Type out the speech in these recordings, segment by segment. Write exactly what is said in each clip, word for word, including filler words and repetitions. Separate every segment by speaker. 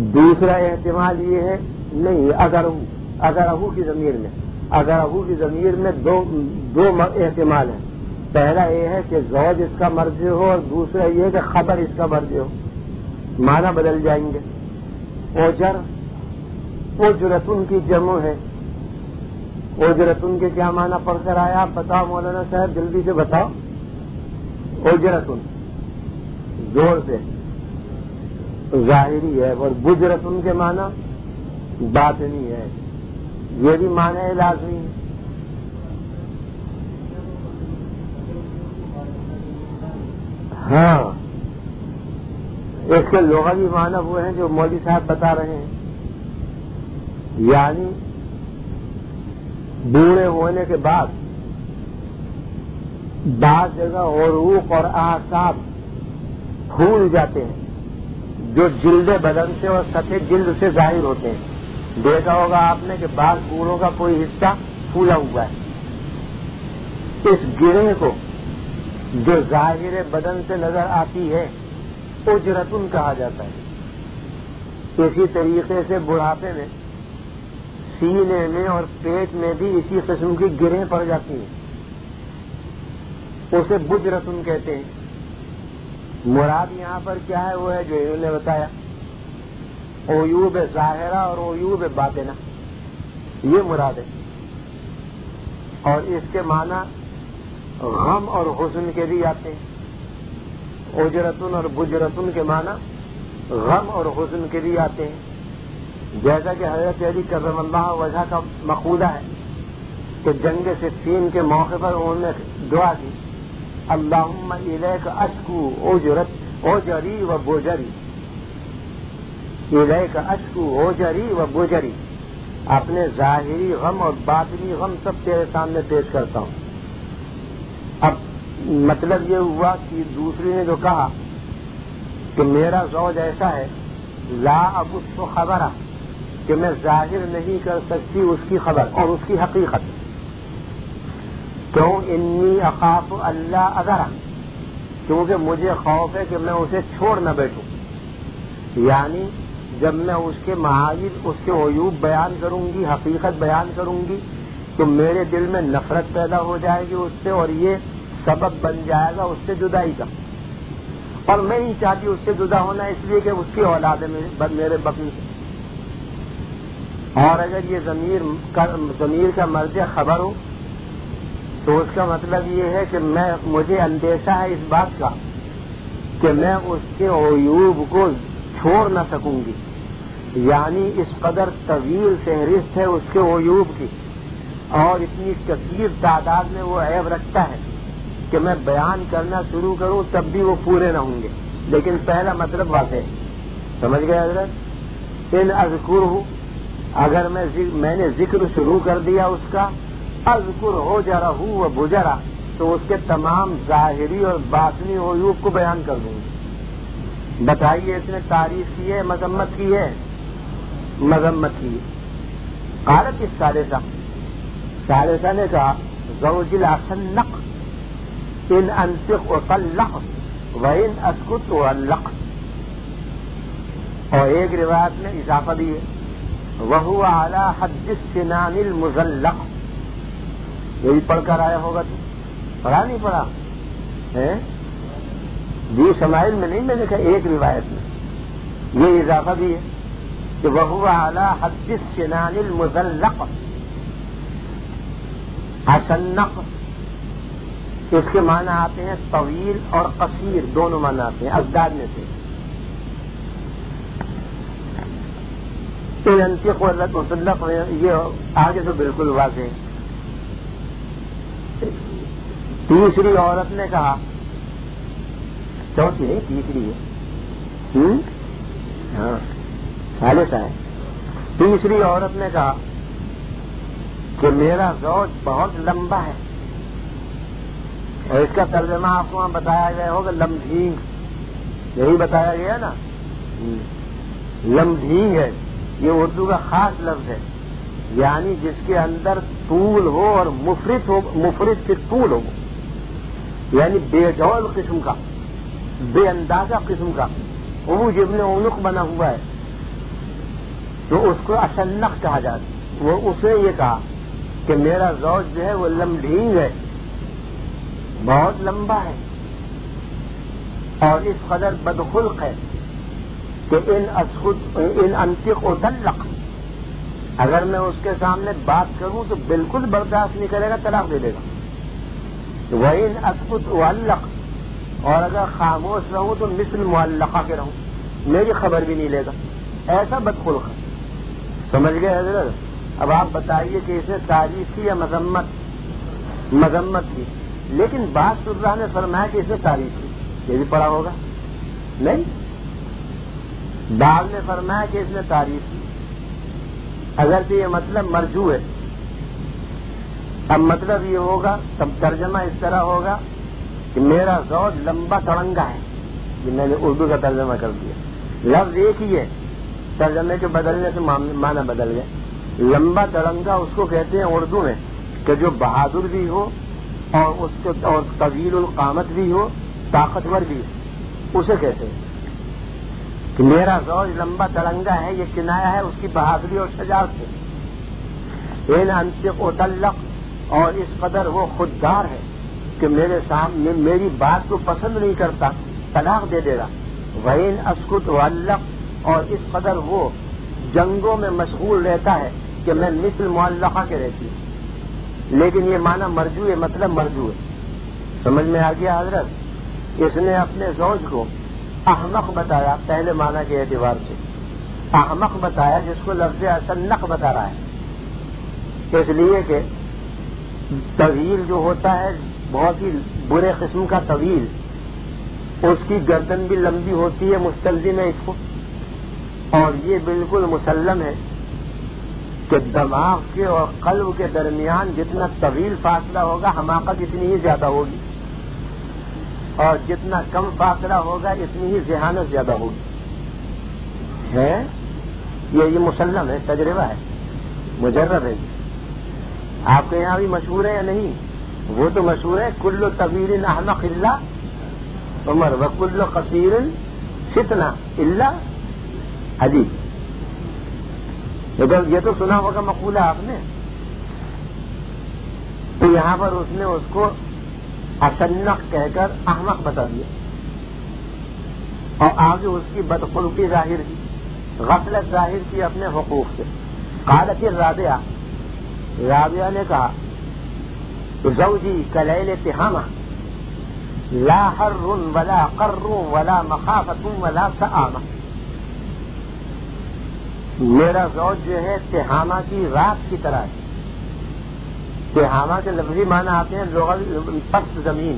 Speaker 1: دوسرا احتمال یہ ہے نہیں اگر اگر ابو کی ضمیر میں اگر ابو کی ضمیر میں دو دو احتمال ہیں. پہلا یہ ہے کہ زوج اس کا مرجع ہو اور دوسرا یہ ہے کہ خبر اس کا مرجع ہو. معنی بدل جائیں گے. اوجر اجرتن کی جمع ہے. اجرتن کے کیا معنی پڑھ کر آیا آپ بتاؤ مولانا صاحب جلدی سے بتاؤ. اجرتن زور سے ظاہری ہے اور بجرتن کے معنی باطنی ہے. یہ بھی معنی لازمی ہے. ہاں اس کے لغوی معنی وہ ہیں جو مولوی صاحب بتا رہے ہیں. یعنی بوڑھے ہونے کے بعد بعض جگہ عروق اور اعصاب پھول جاتے ہیں جو جلد بدن سے اور سطح جلد سے ظاہر ہوتے ہیں. دیکھا ہوگا آپ نے کہ بعض بوڑھوں کا کوئی حصہ پھولا ہوا ہے. اس گرے کو جو ظاہر بدن سے نظر آتی ہے اجرتن کہا جاتا ہے. اسی طریقے سے بڑھاپے میں سینے میں اور پیٹ میں بھی اسی قسم کی گریں پڑ جاتی ہیں. اسے بجرتن کہتے ہیں. مراد یہاں پر کیا ہے وہ ہے جو انہوں نے بتایا عیوب ظاہرہ اور عیوب باطنہ یہ مراد ہے. اور اس کے معنی غم اور حزن کے بھی آتے ہیں. اجرتن اور بجرتن کے معنی غم اور حزن کے بھی آتے ہیں. جیسا کہ حضرت علی کرم اللہ وجہ کا مقولہ ہے کہ جنگ صفین کے موقع پر انہوں نے دعا کی اللہم الیک اشکو اجرت اوجری و بوجری. الیک اشکو اوجری و بوجری. اپنے ظاہری غم اور باطنی غم سب تیرے سامنے پیش کرتا ہوں. اب مطلب یہ ہوا کہ دوسری نے جو کہا کہ میرا زوج ایسا ہے لا اب اس کو خبر کہ میں ظاہر نہیں کر سکتی اس کی خبر اور اس کی حقیقت. کیوں؟ انی اخاف اللہ اذرا، کیونکہ مجھے خوف ہے کہ میں اسے چھوڑ نہ بیٹھوں. یعنی جب میں اس کے معائب اس کے عیوب بیان کروں گی حقیقت بیان کروں گی تو میرے دل میں نفرت پیدا ہو جائے گی اس سے اور یہ سبب بن جائے گا اس سے جدائی کا. اور میں نہیں چاہتی اس سے جدا ہونا اس لیے کہ اس کی اولاد ہے میرے بطن سے. اور اگر یہ ضمیر کا ضمیر کا مرجع خبر ہو تو اس کا مطلب یہ ہے کہ میں مجھے اندیشہ ہے اس بات کا کہ میں اس کے عیوب کو چھوڑ نہ سکوں گی. یعنی اس قدر طویل فہرست ہے اس کے عیوب کی اور اتنی کثیر تعداد میں وہ عیب رکھتا ہے کہ میں بیان کرنا شروع کروں تب بھی وہ پورے نہ ہوں گے. لیکن پہلا مطلب واضح ہے. سمجھ گئے حضرت؟ ان اذکر ہوں اگر میں میں نے ذکر شروع کر دیا اس کا اذکر ہو جا رہا ہوں وہ بجرا تو اس کے تمام ظاہری اور باطنی عیوب کو بیان کر دوں گی. بتائیے اس نے تعریف کی ہے مذمت کی ہے؟ مذمت کی ہے. قالت اس ثالثہ ثالثہ نے کہا زوج الاسنق ان انفق وطلق وان اسکت وعلق. اور ایک روایت میں اضافہ بھی ہے وہو علی حد السنان المزلق. یہی پڑھ کر آیا ہوگا تو پڑھا نہیں پڑھا ہے جی شمائل میں نہیں میں نے کہا ایک روایت میں یہ اضافہ بھی ہے کہ وہو علی حد السنان المزلق. اسنق اس کے معنی آتے ہیں طویل اور قصیر دونوں معنی آتے ہیں ازداد میں سے. مطلق یہ آگے تو بالکل واضح ہے. تیسری عورت نے کہا چوتھی نہیں تیسری ہے ہاں ثالثہ ہے. تیسری عورت نے کہا کہ میرا زوج بہت لمبا ہے اور اس کا ترجمہ آپ کو وہاں بتایا گیا ہوگا لمبھینگ. یہی بتایا گیا نا لمبھینگ ہے. یہ اردو کا خاص لفظ ہے یعنی جس کے اندر طول ہو اور مفرط ہو مفرط سے طول ہو یعنی بے جول قسم کا بے اندازہ قسم کا وہ جبن عنق بنا ہوا ہے تو اس کو اشنق کہا جاتا. وہ اسے یہ کہا کہ میرا زوج جو ہے وہ لمڈھینگ ہے, بہت لمبا ہے اور اس قدر بدخلق ہے کہ ان اسخط ان انطق اطلق, اگر میں اس کے سامنے بات کروں تو بالکل برداشت نہیں کرے گا, طلاق دے دے گا. وَإِنْ أَسْكُتْ أُعَلَّقْ, اور اگر خاموش رہوں تو مثل معلقہ کے رہوں, میری خبر بھی نہیں لے گا. ایسا بدخلق ہے. سمجھ گئے حضرت؟ اب آپ بتائیے کہ اس نے تعریف کی یا مذمت؟ مذمت کی. لیکن بعض شرح نے فرمایا کہ اس نے تعریف کی, یہ بھی پڑھا ہوگا نہیں؟ بعض نے فرمایا کہ اس نے تعریف کی, اگر کہ یہ مطلب مرجو ہے. اب مطلب یہ ہوگا, تب ترجمہ اس طرح ہوگا کہ میرا زوج لمبا تڑنگا ہے. یہ میں نے اردو کا ترجمہ کر دیا. لفظ ایک ہی ہے, ترجمے کے بدلنے سے معنی بدل گئے. لمبا تڑنگا اس کو کہتے ہیں اردو میں کہ جو بہادر بھی ہو اور اس کے اور طویل القامت بھی ہو, طاقتور بھی ہو, اسے کہتے ہیں کہ میرا زوج لمبا تڑنگا ہے. یہ کنایا ہے اس کی بہادری اور شجاعت سے. ان انطق اطلق, اور اس قدر وہ خوددار ہے کہ میرے سامنے میری بات کو پسند نہیں کرتا, طلاق دے دے گا. وَإِنْ أَسْكُتْ أُعَلَّقْ, اور اس قدر وہ جنگوں میں مشغول رہتا ہے کہ میں مثل معلقہ کے رہتی ہوں. لیکن یہ معنی مرجو ہے, مطلب مرجو ہے. سمجھ میں آ گیا حضرت؟ اس نے اپنے زوج کو احمق بتایا پہلے معنی کے اعتبار سے, احمق بتایا جس کو لفظ اشنق بتا رہا ہے. اس لیے کہ طویل جو ہوتا ہے بہت ہی برے قسم کا طویل, اس کی گردن بھی لمبی ہوتی ہے, مستلزم ہے اس کو. اور یہ بالکل مسلم ہے کہ دماغ کے اور قلب کے درمیان جتنا طویل فاصلہ ہوگا حماقت اتنی ہی زیادہ ہوگی, اور جتنا کم فاصلہ ہوگا اتنی ہی ذہانت زیادہ ہوگی. ہے یہ یہ مسلم ہے, تجربہ ہے, مجرب ہے. آپ کے یہاں بھی مشہور ہے یا نہیں؟ وہ تو مشہور ہے, کل طویل احمق الا عمر و کل قصیر فتنہ الا علی. یہ تو سنا ہوگا مقولہ آپ نے. تو یہاں پر اس نے اس کو اشنق کہہ کر احمق بتا دیا, اور آگے اس کی بدخلقی ظاہر کی, غفلت ظاہر کی اپنے حقوق سے. قالت الرابعہ, رابعہ نے کہا زوجی کلیل تہامہ لا حر ولا قر ولا مخافت ولا سآمہ. میرا زوج جو ہے تہامہ کی رات کی طرح ہے. تہامہ کے لفظی معنی آتے ہیں لغوی پست زمین,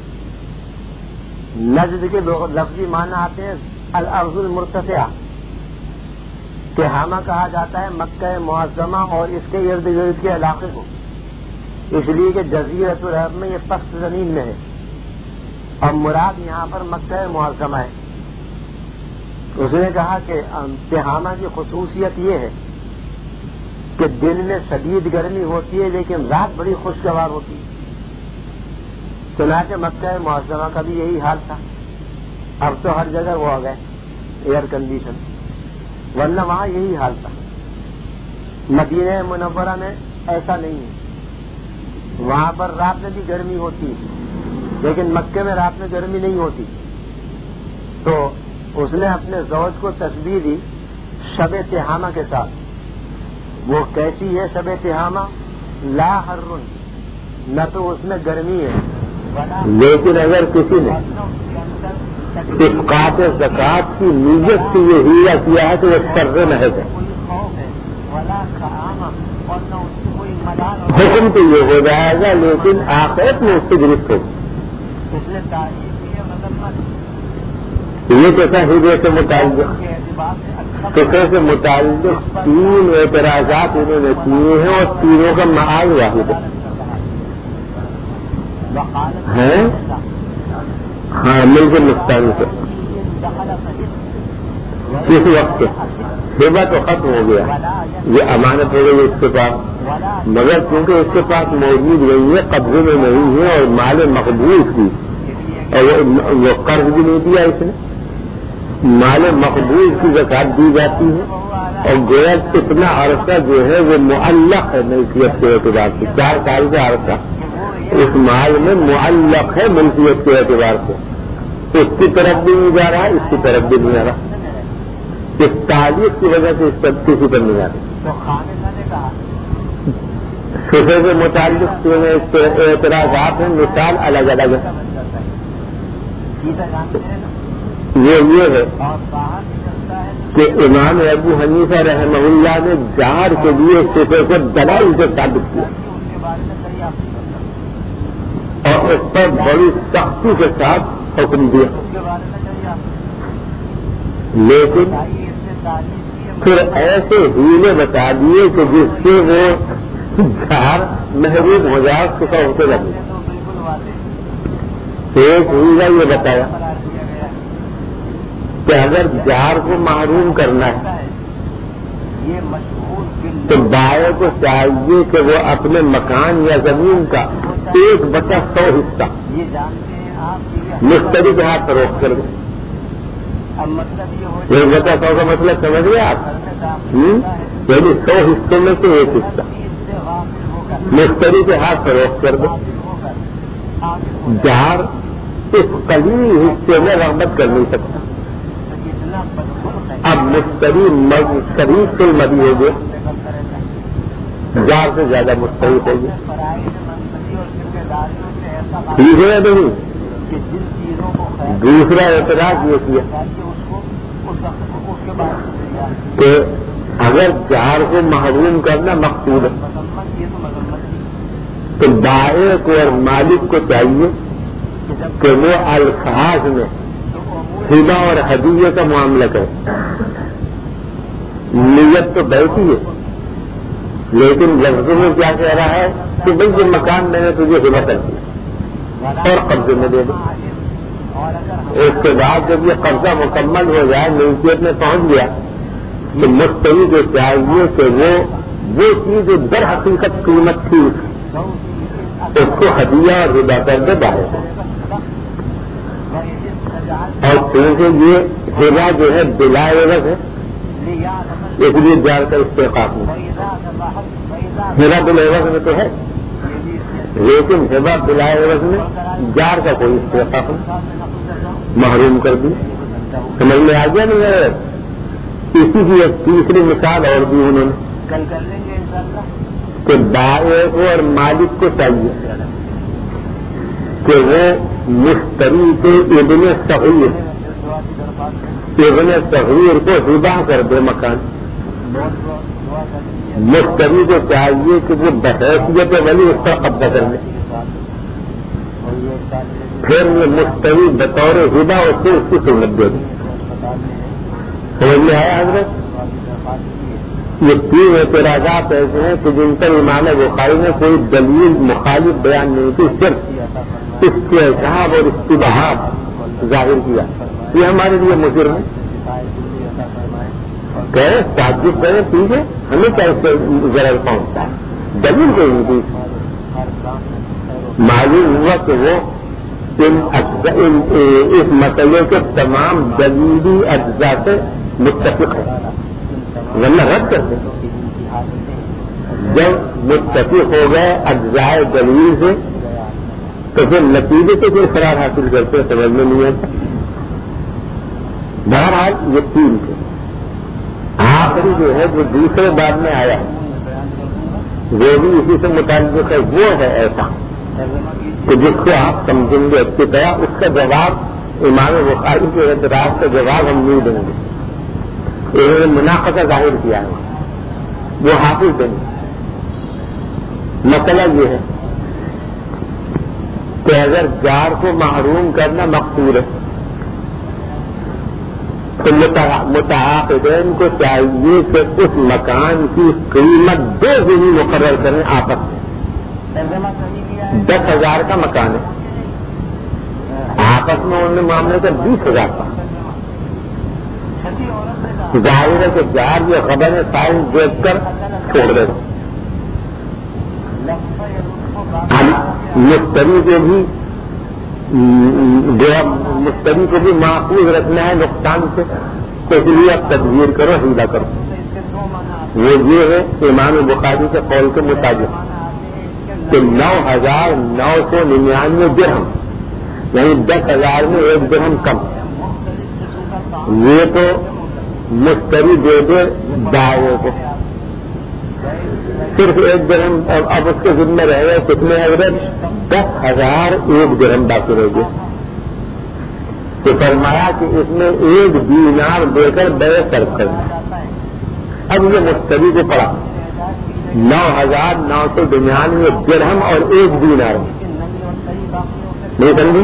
Speaker 1: نجد کے لفظی معنی آتے ہیں الارض المرتفعہ. تہامہ کہا جاتا ہے مکہ معظمہ اور اس کے ارد گرد کے علاقے کو, اس لیے کہ جزیرۃ العرب میں یہ پست زمین میں ہے, اور مراد یہاں پر مکہ معظمہ ہے. اس نے کہا کہ تہامہ کی خصوصیت یہ ہے کہ دن میں شدید گرمی ہوتی ہے لیکن رات بڑی خوشگوار ہوتی ہے. چنانچہ مکہ معظمہ کا بھی یہی حال تھا. اب تو ہر جگہ وہ آ گئے ایئر کنڈیشن, ورنہ وہاں یہی حال تھا. مدینہ منورہ میں ایسا نہیں ہے, وہاں پر رات میں بھی گرمی ہوتی ہے لیکن مکے میں رات میں گرمی نہیں ہوتی. تو اس نے اپنے زوج کو تشبیہ دی شب تہامہ کے ساتھ. وہ کیسی ہے شب تہامہ؟ لا حرن, نہ تو اس میں گرمی ہے, لیکن اگر کسی نے اسقاط زکوٰۃ کی نیت سے یہ ہیلا کیا ہے تو وہ سر نہ ہے. حکم تو یہ ہو جائے گا لیکن آخرت میں اس سے گرفت ہوگی. یہ کیسا ہدے سے متعلق فکر سے متعلق تین اعتراضات انہوں نے کیے ہیں اور تینوں کا معاد واحد ہے. ہاں مل کے مستقل سے کس وقت ہبہ تو ختم ہو گیا, یہ امانت ہو گئی اس کے پاس, مگر کیونکہ اس کے پاس موجود نہیں ہے, قبضے میں نہیں ہے اور مال مقبول تھی, اور وہ قرض بھی نہیں دیا اس نے, مال مقبول کی زکات دی جاتی ہے
Speaker 2: اور گویا اتنا عرصہ جو ہے وہ معلق ہے ملکیت کے اعتبار سے، چار سال کا عرصہ اس مال میں معلق ہے ملکیت کے اعتبار سے، اس کی طرف بھی نہیں جا رہا، اس کی طرف بھی نہیں آ رہا، اس تعلیق کی وجہ سے اس پر کسی پر نہیں آ رہا۔ صفحے کے متعلق اعتراضات ہیں، مثال الگ الگ ہے۔ یہ یہ ہے کہ امام ابو حنیفہ رحمہ اللہ نے جار کے لیے صفحے کو دلائل سے ثابت کیا اور اس پر بڑی سختی کے ساتھ حکم دیا، لیکن پھر ایسے ہیلے بتا دیے کہ جس سے وہ جار محروم ہو جائے، سکھا ہوتے لگے۔ ایک ہیلا یہ بتایا کہ اگر جار کو محروم کرنا ہے تو بائیں کو چاہیے کہ وہ اپنے مکان یا زمین کا ایک بٹا سو حصہ مشتری کے ہاتھ فروخت کر دیں۔ ایک بٹا سو کا مطلب سمجھ گئے آپ؟ یعنی سو حصوں میں سے ایک حصہ مشتری کے ہاتھ فروخت کر دیں۔ جار اس قلیل حصے میں رغبت کر نہیں سکتا۔ اب مشتری شریف سے مدی ہو گئے، جار سے زیادہ مستحق ہو گئے، ٹھیک ہے نہیں؟ دوسرا اعتراض یہ کیا کہ اگر جار کو محروم کرنا مقصود ہے تو بائع کو اور مالک کو چاہیے کہ وہ الفاظ میں ہبہ اور ہدیے کا معاملہ کرے۔ نیت تو بیٹھی ہے، لیکن لفظ میں کیا کہہ رہا ہے کہ بھائی یہ مکان میں نے تجھے ہبہ کر دیا اور قبضے میں دے دو۔ اس کے بعد جب یہ قبضہ مکمل ہو جائے، ملکیت میں پہنچ گیا، تو مشتری کو چاہیے کہ وہ وہ چیز جو در حقیقت قیمت تھی اس کو ہدیہ اور ہبہ کر دے باہر۔ اور کیونکہ یہ ہبہ جو ہے بلا عوض ہے، اس لیے جار کا استحقاق نہیں۔ ہبہ بلا عوض میں تو ہے، لیکن ہبہ بلا عوض میں جار کا کوئی استحقاق نہیں، محروم کر دی۔ سمجھ میں آ گیا نہیں ہے؟ اسی کی ایک تیسری مثال اور دی انہوں نے کہ بائع کو اور مالک کو چاہیے کہ وہ مشتری کے ابن صغیر ابن صغیر کو ہبہ کر دے مکان۔ مشتری کو چاہیے کہ وہ بحیثیت ولی اس کا قبضہ کر لے، پھر یہ مشتری بطور ہبہ اس سے اس کی سہولت دے دے۔ سمجھ میں آیا حضرت؟ یہ تین اعتراضات ایسے ہیں کہ جن پر امام بخاری نے کوئی دلیل مخالف بیان نہیں کی، صرف استحباب اور استباحات ظاہر کیا۔ یہ ہمارے لیے مضر ہے، کہے تعجب کرے ٹھیک ہے، ہمیں کیا اس سے ضرر پہنچتا ہے، دلیل کوئی نہیں دی۔ معلوم ہوا کہ وہ ان اس مسئلے کے تمام دلیلی اجزاء سے متفق ہے، ورنہ رد کرتے۔ جب متفق ہو گئے اجزاء دلیل سے تو پھر نتیجے سے کوئی قرار حاصل کرتے سمجھ میں نہیں آتا۔ بہرحال یہ تین تھے، آخری جو ہے جو دوسرے باب میں آیا وہ بھی اسی سے متعلق ہے، وہ ہے ایسا کہ جس کو آپ سمجھیں گے اچھی طرح، اس کا جواب امام بخاری کے اعتراض کا جواب ہم نہیں دیں گے، انہوں نے مناقضہ ظاہر کیا ہے، وہ حافظ دیں گے۔ مسئلہ یہ ہے کہ اگر جار کو محروم کرنا مقصود ہے تو متعاقدین کو چاہیے کہ اس مکان کی قیمت دو گنی مقرر کریں آپس میں۔ دس ہزار کا مکان ہے، آپس میں انہوں نے معاملے کا بیس ہزار کا، ظاہر ہے کہ جار یہ خبر ہے سائنس دیکھ کر چھوڑ دے گا۔ مشتری کو بھی مشتری کو بھی محفوظ رکھنا ہے نقصان سے، تو اس لیے اب تدبیر کرو، ہیلا کرو۔ وہ یہ ہے امام بخاری کے قول کے مطابق کہ نو ہزار نو سو ننانوے درہم یعنی دس ہزار میں ایک درہم کم. یہ تو مشتری دے دے دعوے کو صرف ایک درہم. اب اس کے ذمہ رہے گا کتنے ایوریج دس ہزار ایک درہم باقی رہ گئے. تو فرمایا کہ اس میں ایک دینار دے کر بے صرف کرنا. اب یہ مشتری کو پڑا نو ہزار نو سو ننانوے درہم اور ایک دینار نہیں سمجھی.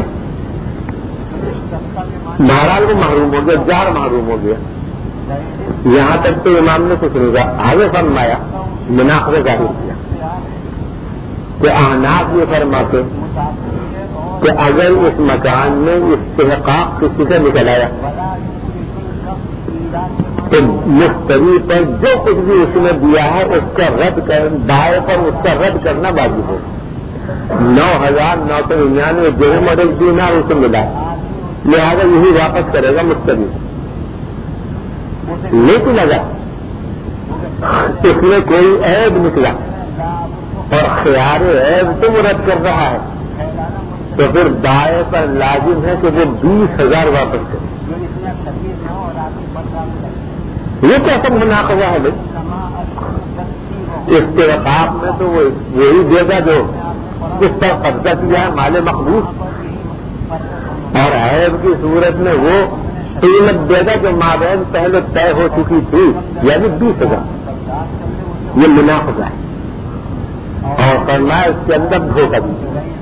Speaker 2: بہرحال کو محروم ہو گیا, جار محروم ہو گیا. یہاں تک تو امام نے کچھ نہیں کہا. آگے فرمایا مناقضہ ظاہر کیا کہ احناف یہ فرماتے کہ اگر اس مکان میں استحقاق کسی کا نکل آیا تو مشتری پر جو کچھ بھی اس نے دیا ہے اس کا رد کر دائیں پر اس کا رد کرنا واجب ہو. نو ہزار نو سو ننانوے درہم اور ایک دینار اسے ملا, لہٰذا یہی واپس کرے گا مشتری. لیکن اگر اس میں کوئی عیب نکلا اور خیار عیب تو وہ رد کر رہا ہے تو پھر دائیں پر لازم ہے کہ وہ بیس ہزار واپس کرے. یہ کیا سب مناقضہ ہے بھائی؟ استحقاق میں تو وہ وہی دے گا جو اس پر قبضہ کیا ہے مال مقبوض, اور عیب کی صورت میں وہ قیمت دے گا جو مابین پہلے طے ہو چکی تھی یعنی بیس ہزار. یہ مناقضہ ہے اور کرنا اس کے اندر دھوکہ بھی.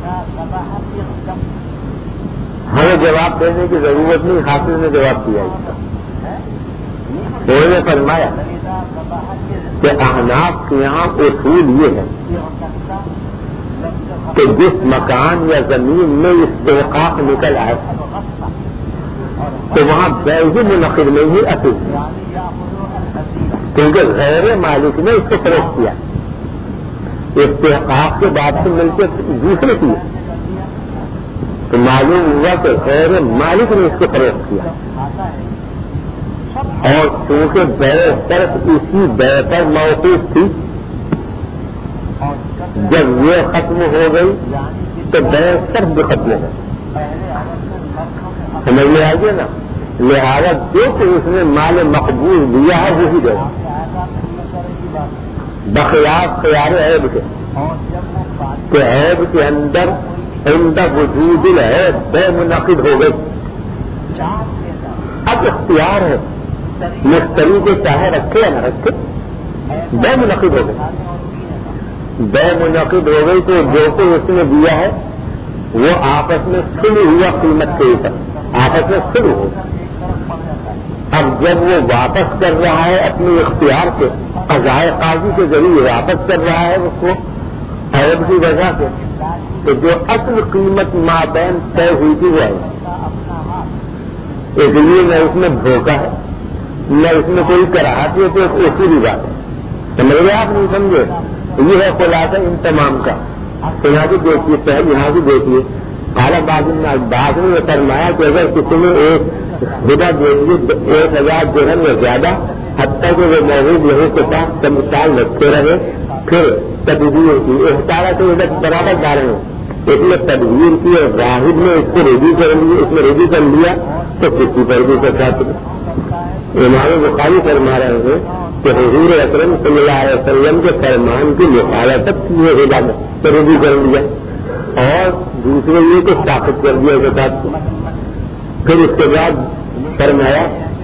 Speaker 2: ہمیں جواب دینے کی ضرورت نہیں, حافظ نے جواب دیا اس کا. انہوں نے فرمایا کہ احناف کے یہاں اصول یہ ہے کہ جس مکان یا زمین میں استحقاق نکل آئے تو وہاں بیع منعقد نہیں ہی اصل, کیونکہ غیر مالک نے اس کو فروخت کیا. استحقاق کے بعد سے مل کے دوسرے کی تو معلوم ہوا کہ غیر مالک نے اس کو فروخت کیا, اور چونکہ بیع طرف اسی بیع پر موقوف تھی, جب یہ ختم ہو گئی تو بیع طرف بھی ختم ہو گئی. سمجھ میں آ گیا نا. لہٰذا جو کہ اس نے مال مقبول دیا ہے وہی دے بخلاف خیال عیب کے کہ عیب کے اندر عند وجود العیب بیع منعقد ہو گئی. اب اختیار ہے مشتری کو چاہے رکھے یا نہ رکھے, بیع منعقد ہو گئی. بیع منعقد ہو گئی تو جو کو اس نے دیا ہے وہ آپس میں سلو ہوا قیمت کے اوپر آپس میں سلو ہو. اب جب وہ واپس کر رہا ہے اپنے اختیار سے قضائے قاضی کے ذریعے واپس کر رہا ہے اس کو عیب کی وجہ سے, تو جو اصل قیمت مابین طے ہوئی تھی وہ ہے. اس لیے نہ اس میں دھوکہ ہے نہ اس میں کوئی کراہتی ہے, تو ایک اصولی بات ہے. سمجھ گئے آپ نہیں سمجھے؟ یہ ہے خلاصہ ان تمام کا. یہاں سے دیکھیے پہلے یہاں سے دیکھیے اعلیٰ بعض نے یہ فرمایا کہ اگر کسی نے ایک ہدا دے دی ایک ہزار درہم یا زیادہ حتیٰ کہ وہ موجود نہیں کے پاس کم سال رکھتے رہے, پھر تدبیر کی احتارہ سے ادھر برابر جا رہے ہیں اس میں تدبیر کی اور واحد نے اس کو ریڈی کر لیا اس میں ریڈی کر لیا تو کسی پر بھی کر سکتے. امام بخاری فرما رہے ہیں کہ حضور اکرم صلی اللہ علیہ وسلم کے فرمان کی مخالفت کی ہے ہدا میں تو ریڈی کر لیا, اور دوسرے یہ کہ طاقت کر دیا اس بات کو. پھر اس کے بعد فرمایا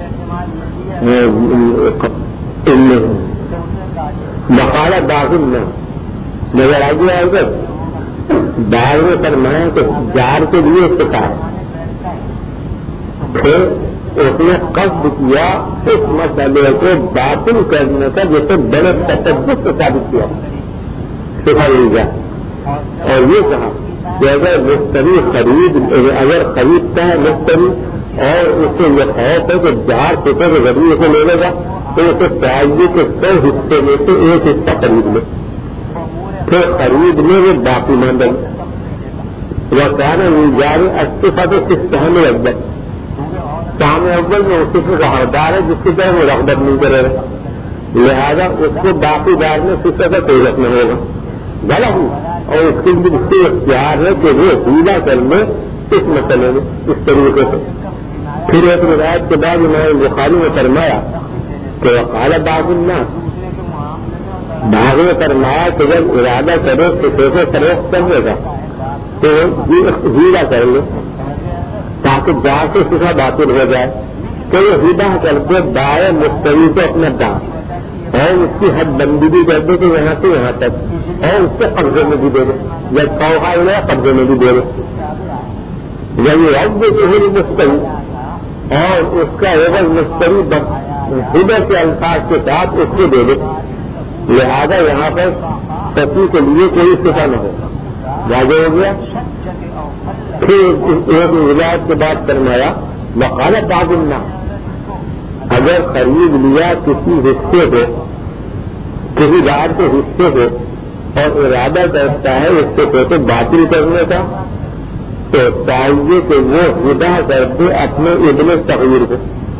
Speaker 2: بقالہ داخل میں نظر آ گیا ادھر باہر میں فرمایا کہ جار کے لیے استفاد ہے. پھر اس نے قصد کیا اس مسئلے کو باطل کرنے کا جسے بڑے تشدد سے ثابت کیا سکھائی گیا, اور یہ کہا کہ اگر مشتری خرید اگر خریدتا ہے مشتری اور اس سے یہ خوف ہے کہ چار فٹر کے ذریعے سے لے لے گا تو اسے چاہیے کہ سو حصے میں سے ایک حصہ خرید لے, پھر خرید لے وہ باقی مانڈے وہ کہنا مل جائے استفاد کس سہنے اکبر سامنے اول میں اس کا حقدار ہے جس کی طرح وہ رغبت نہیں کرے گا. لہذا اس کو باقی بار میں فصل کا کوئی رقم ہوگا غلط ہوں، اور اس کے لیے اس سے اختیار ہے کہ وہ ہیلا کر لے اس مسئلے میں اس طریقے سے. پھر ایک روایت کے بعد امام بخاری نے فرمایا کہ وقال بعض الناس، بعض نے فرمایا کہ جب ارادہ کرے کسی سے فروخت کرنے کا تو ہیلا کر لے تاکہ جا سے صفا باطل ہو جائے، تو وہ ہیلا کر کے دائیں مشتری کو اپنا دان اور اس کی حد بندی بھی کر دے کہ یہاں سے یہاں تک، اور اس کے قبضے میں بھی دے دے، جب سوکھا ہوا قبضے میں بھی دے دے، جب یہ رب ظہور مشتری اور اس کا عوض مشتری ہدر کے الفاظ کے ساتھ اس کو دے دے. لہذا یہاں پر سچی کے لیے کوئی صفا نہ ہو، واضح ہو گیا. پھر ایک روایت کے بعد فرمایا وقالت بعض الناس، اگر خرید لیا کسی حصے کو، کسی دار کے حصے کو، اور ارادہ کرتا ہے اس سے پیسے باطل کرنے کا، تو چاہیے کہ وہ ہدا کر دے اپنے ابن صغیر کو،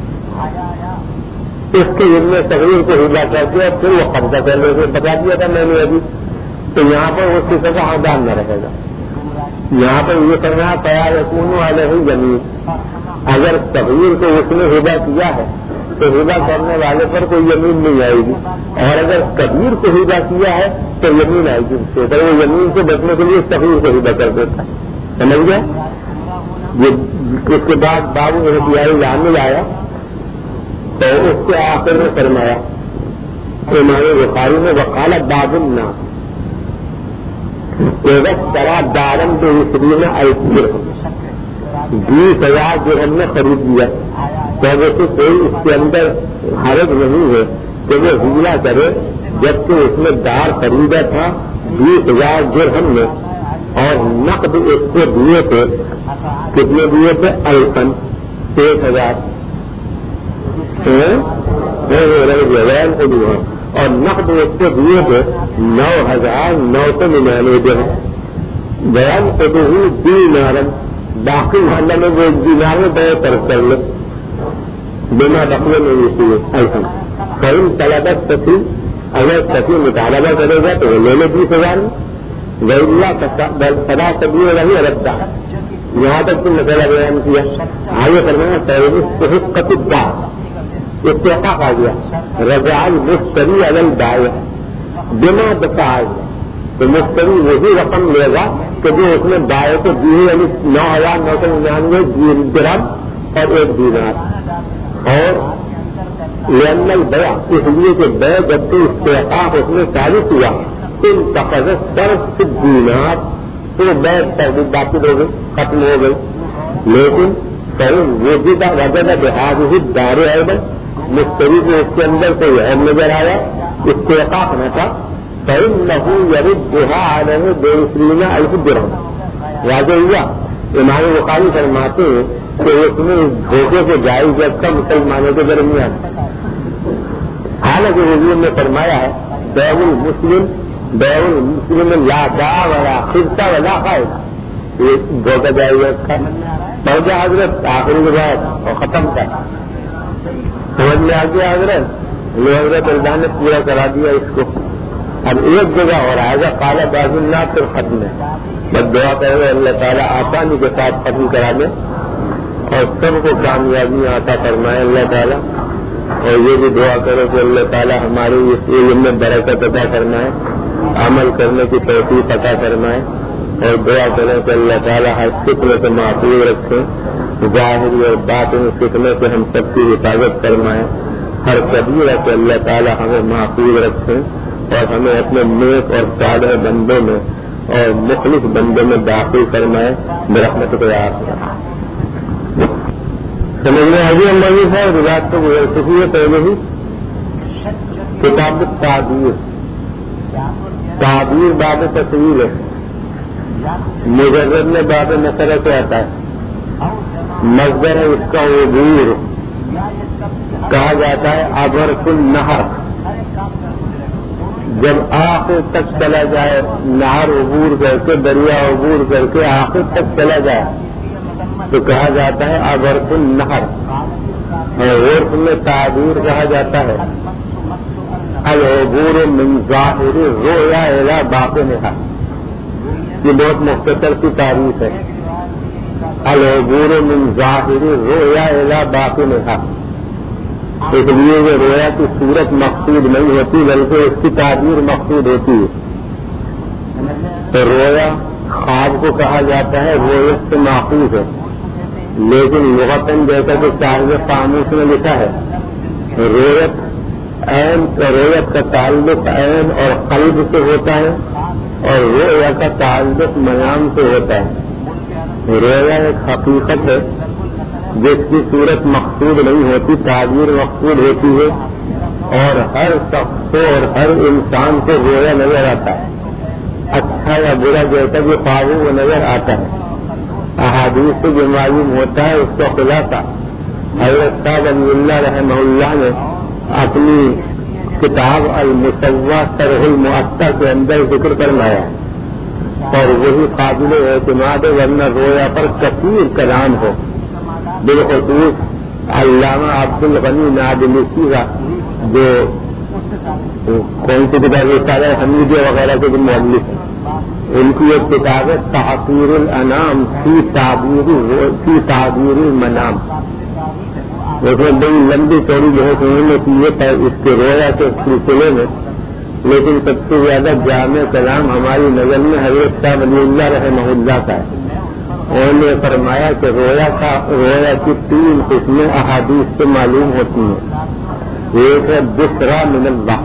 Speaker 2: اس کے ابن صغیر کو ہدا کر دے اور پھر وہ قبضہ کر لے. بتا دیا تھا میں نے ابھی، تو یہاں پر وہ کسی کا حقدار نہ رہے گا. یہاں پر یہ کرنا تیار یقون والے ہی زمین، اگر صغیر کو اس نے ہدا کیا ہے تو ہدا کرنے والے پر کوئی زمین نہیں آئے گی، اور اگر کبیر کو ہدا کیا ہے تو زمین آئے گی. تو وہ زمین سے بچنے کے لیے صغیر کو ہدا کر دیتا ہے. سمجھ گیا؟ اس کے بعد بابو احتیاطی عامل آیا تو اس کے آخر میں فرمایا امام بخاری نے وقالت بعض الناس اشترى دارا بعشرين ألف درہم، بیس ہزار درہم میں خرید لیا. تو ویسے کوئی اس کے اندر حرج نہیں ہے کہ وہ ہیلا کرے، جبکہ اس نے دار خریدا تھا بیس ہزار درہم میں اور نقد اس کو دیے تھے، کتنے دیے تھے؟ الفن، ایک ہزار اور نقد اس کو دیے تھے نو ہزار نو سو ننانوے درہم. بیان کو دینارن، باقی محلہ میں وہ دینار میں بے طرف کر لے بنا دخلے میں یہ الفن. کئی طلبت سفی، اگر سفی مطالبہ کرے گا تو وہ لے لے بیس ہزار میں. غیر اللہ سدا سبھی رہی رکھتا ہے. یہاں تک تم مسئلہ بیان کیا. آگے کرنا تحقیق قطب اتفاق آ گیا رضا مشتری علی دائع بنا دفاع، تو مشتری وہی رقم لے گا کہ جو اس نے دائع کو دی ہے، یعنی نو ہزار نو سو ننانوے درہم اور ایک دینار. اور لأن البیع، اس لیے کہ بیع جب کہ استحقاق اس میں ثابت ہوا ان تقاضت صرف دینار تو بیع تحدید باطل ہو گئی، ختم ہو گئی. لیکن وجود وجہ بحاظ دار ایبل، مشتری کو اس کے اندر کوئی عیب نظر آیا، استحقاق نہ تھا، فإنه يردها عليه بعشرين ألف درہم. واضح ہوا. امام بخاری فرماتے ہیں کہ اس میں دھوکے سے جائز رکھا مسلمانوں کے درمیان. حالانکہ حضور نے فرمایا ہے بیع المسلم بیع المسلم لا باع ولا خرص ولا خائص، یہ دھوکہ جائز رکھا. پہنچا حضرت آخری روایت اور ختم کر سمجھ میں آ گیا حضرت. یہ حضرت اللہ نے پورا کرا دیا اس کو. اب ایک جگہ اور آئے گا قال بعض الناس پھر ختم ہے. بس دعا کرے اللہ تعالیٰ آسانی کے ساتھ ختم کرا دے اور سب کو کامیابی عطا فرمائے اللہ تعالیٰ. اور یہ بھی دعا کرو کہ اللہ تعالیٰ ہمارے اس علم میں برکت عطا فرمائے، عمل کرنے کی توفیق عطا فرمائے. اور دعا کریں کہ اللہ تعالیٰ ہر فتنے سے محفوظ رکھے، ظاہری اور باطنی فتنے سے ہم سب کی حفاظت فرمائے. ہر کبیرہ سے اللہ تعالیٰ ہمیں محفوظ رکھے اور ہمیں اپنے نیک اور صالح بندوں میں اور مخلص بندوں میں داخل فرمائے برحمت کے آخر. سمجھنے حضی اللہ صاحب رات کو گزر چکی ہے پہلے ہی. کتاب تعبیر، تعبیر باب تصویر ہے. مجرد میں باب مسئلہ سے آتا ہے. مصدر ہے اس کا عبور، کہا جاتا ہے عبرت النہر. جب آخر تک چلا جائے، نہر عبور کر کے، دریا عبور کر کے آخر تک چلا جائے تو کہا جاتا ہے عبرت النہر. اور عرف میں تعبیر کہا جاتا ہے العبور من ظاہر الرؤیا الی باطنہا، یہ بہت مختصر کی تعریف ہے. العبور من ظاہر الرؤیا الی باطنہا، اس لیے یہ رویا کی صورت مقصود نہیں ہوتی بلکہ اس کی تعبیر مقصود ہوتی ہے. تو رویا خواب کو کہا جاتا ہے، رویت سے ماخوذ ہے، لیکن لغتاً جیسا کہ صاحب قاموس میں لکھا ہے، رویت عین رویت کا تعلق عین اور قلب سے ہوتا ہے اور رویا کا تعلق منام سے ہوتا ہے. رویا ایک حقیقت ہے جس کی صورت مقصود نہیں ہوتی، تعبیر مقصود ہوتی ہے، اور ہر شخص کو اور ہر انسان کو رویا نظر آتا ہے، اچھا یا برا جیسا بھی خواب وہ نظر آتا ہے. احادیث سے جو معلوم ہوتا ہے اس کا خلاصہ حضرت صاحب علی اللہ رحمہ اللہ نے اپنی کتاب المسوہ شرح المعطا کے اندر ذکر فرمایا ہے، اور وہی قابل اعتماد ہے، ورنہ رویا پر کثیر کلام ہو. بالخصوص علامہ عبد الغنی نادلسی کا جو کون سی کتاب رسالہ حمیدیہ وغیرہ کے جو مؤلف ہیں، ان کی ایک کتاب ہے تحقیر الانام فی تعبیر فی تعبیر المنام. اس میں بڑی لمبی چوڑی جو ہے انہوں نے کی ہے اس کے رویا کے سلسلے میں، لیکن سب سے زیادہ جامع کلام ہماری نظر میں حضرت صاحب علی اللہ رحمہ اللہ کا ہے. انہوں نے فرمایا کہ رویا کا رویا کی تین قسمیں احادیث سے معلوم ہوتی ہیں. ایک ہے بشرا من اللہ،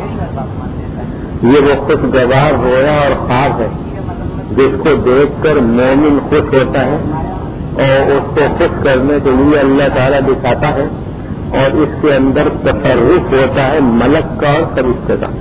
Speaker 2: یہ وہ خوشگوار رویا اور خواب ہے جس کو دیکھ کر مومن خوش ہوتا ہے اور اس کو خوش کرنے کے لیے اللہ تعالیٰ دکھاتا ہے، اور اس کے اندر تصرف ہوتا ہے ملک کا اور فرشتے کا.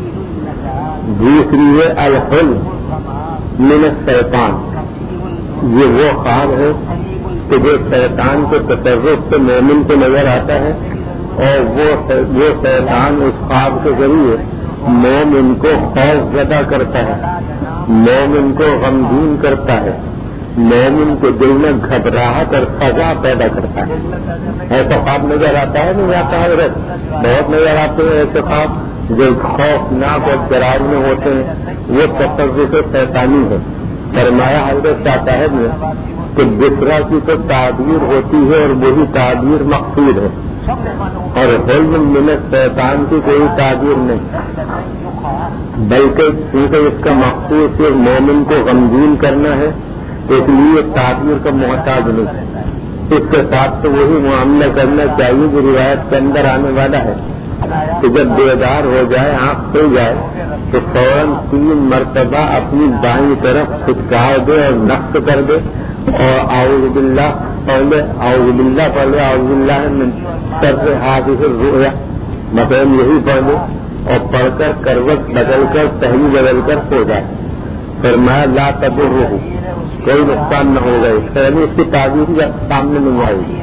Speaker 2: دوسری ہے الحلم من الشیطان، یہ وہ خواب ہے کہ جو شیطان کے تصرف سے مومن کو نظر آتا ہے، اور وہ وہ شیطان اس خواب کے ذریعے مومن کو خوف زدہ کرتا ہے، مومن کو غمگین کرتا ہے، مومن کے دل میں گھبراہٹ اور فضا پیدا کرتا ہے. ایسا خواب نظر آتا ہے نہیں آتا ہے؟ بہت نظر آتے ہیں ایسے خواب جو خوفناک اور ڈراؤنے ہوتے ہیں، وہ تصرف شیطانی ہے. فرمایا حضرت شاہ صاحب نے کہ بسرا کی تو تعبیر ہوتی ہے اور وہی تعبیر مقصود ہے، اور حلم من الشیطان کی کوئی تعبیر نہیں، بلکہ کیونکہ اس کا مقصود صرف مومن کو غمگین کرنا ہے، اس لیے تعبیر کا محتاج نہیں. اس کے ساتھ تو وہی معاملہ کرنا چاہیے جو روایت کے اندر آنے والا ہے کہ جب بیدار ہو جائے، آنکھ کھل جائے تو فوراً تین مرتبہ اپنی دائیں طرف پھٹکار دے اور نقص کر دے اور اعوذ باللہ پڑھ لے، اعوذ باللہ پڑھ لے، اعوذ باللہ من شر حاسد الرؤیا مثلاً یہی پڑھ لے، اور پڑھ کر کروٹ بدل کر پہلی بدل کر سو جائے. فرمایا لا تضرہ، کوئی نقصان نہ ہوگا، یعنی اس کی تعبیر سامنے نہیں آئے گی.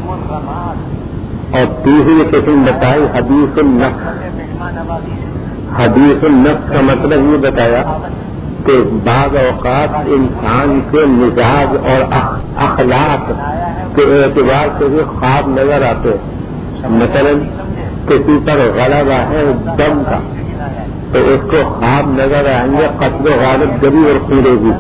Speaker 2: اور تیسری قسم بتائی حدیث النفس. حدیث النفس کا مطلب یہ بتایا کہ بعض اوقات انسان کے مزاج اور اخلاق کے اعتبار سے بھی خواب نظر آتے. مثلا کسی پر غلبہ ہے دم کا تو اس کو خواب نظر آئیں گے قتل و غارت گری اور خورے بھی.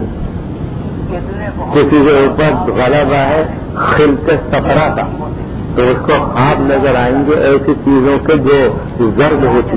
Speaker 2: کسی کے اوپر غلبہ ہے خلق سفرا کا تو اس کو خواب نظر آئیں گے ایسی چیزوں کے جو زرد ہوتی.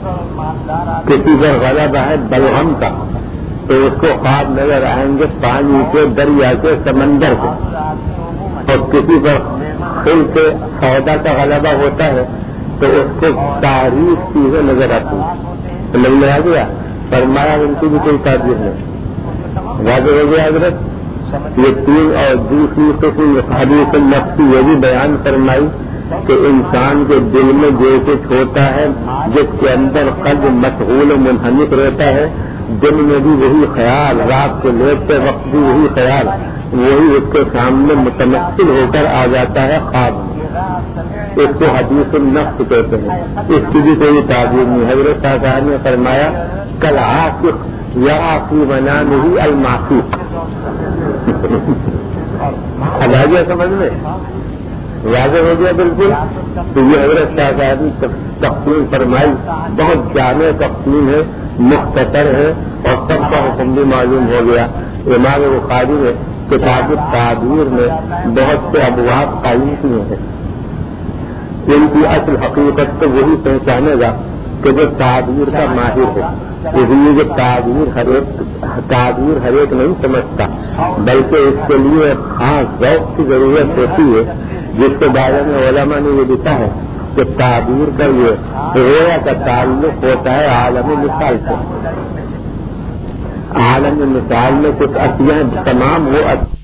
Speaker 2: کسی پر غلبہ ہے بلغم کا تو اس کو خواب نظر آئیں گے پانی کے، دریا کے، سمندر کے. اور کسی پر خلق سودا کا غلبہ ہوتا ہے تو اس کو تاریخ چیزیں نظر آتی ہیں. سمجھ میں آ گیا؟ فرمایا ان کی بھی کوئی تعبیر نہیں. واضح ہو گیا حضرت؟ یہ تین. اور دوسری قسم حدیث النفس کی یہ بھی بیان فرمائی کہ انسان کے دل میں جو کچھ ہوتا ہے جس کے اندر قلب مشغول و منہمک رہتا ہے، دن میں بھی وہی خیال، رات کو لیٹتے وقت بھی وہی خیال، وہی اس کے سامنے متمثل ہو کر آ جاتا ہے خواب میں. اس کو حدیث النفس کہتے ہیں. اس کی بھی کوئی تعبیر نہیں. حضرت صاحب نے فرمایا کل عاشق یا آخری بنا نہیں المعصوق. اب آ گیا سمجھ میں؟ واضح ہو گیا بالکل. تو یہ حضرت شاہ صاحب نے تقسیم فرمائی بہت جامع تقسیم ہے, مختصر ہے اور سب کا حکم بھی معلوم ہو گیا. امام بخاری نے کتاب التعبیر میں بہت سے ابواب قائم کیے ہیں. ان کی اصل حقیقت تو وہی پہچانے گا کہ جو تعبیر کا ماہر ہے. اس لیے جو تعبیر ہر ایک تعبیر ہر ایک نہیں سمجھتا, بلکہ اس کے لیے ایک خاص ذوق کی ضرورت ہوتی ہے, جس کے بارے میں علماء نے یہ لکھا ہے کہ تعبیر کا یہ رویا کا تعلق ہوتا ہے عالم مثال سے. عالم مثال میں کچھ اشیاء تمام وہ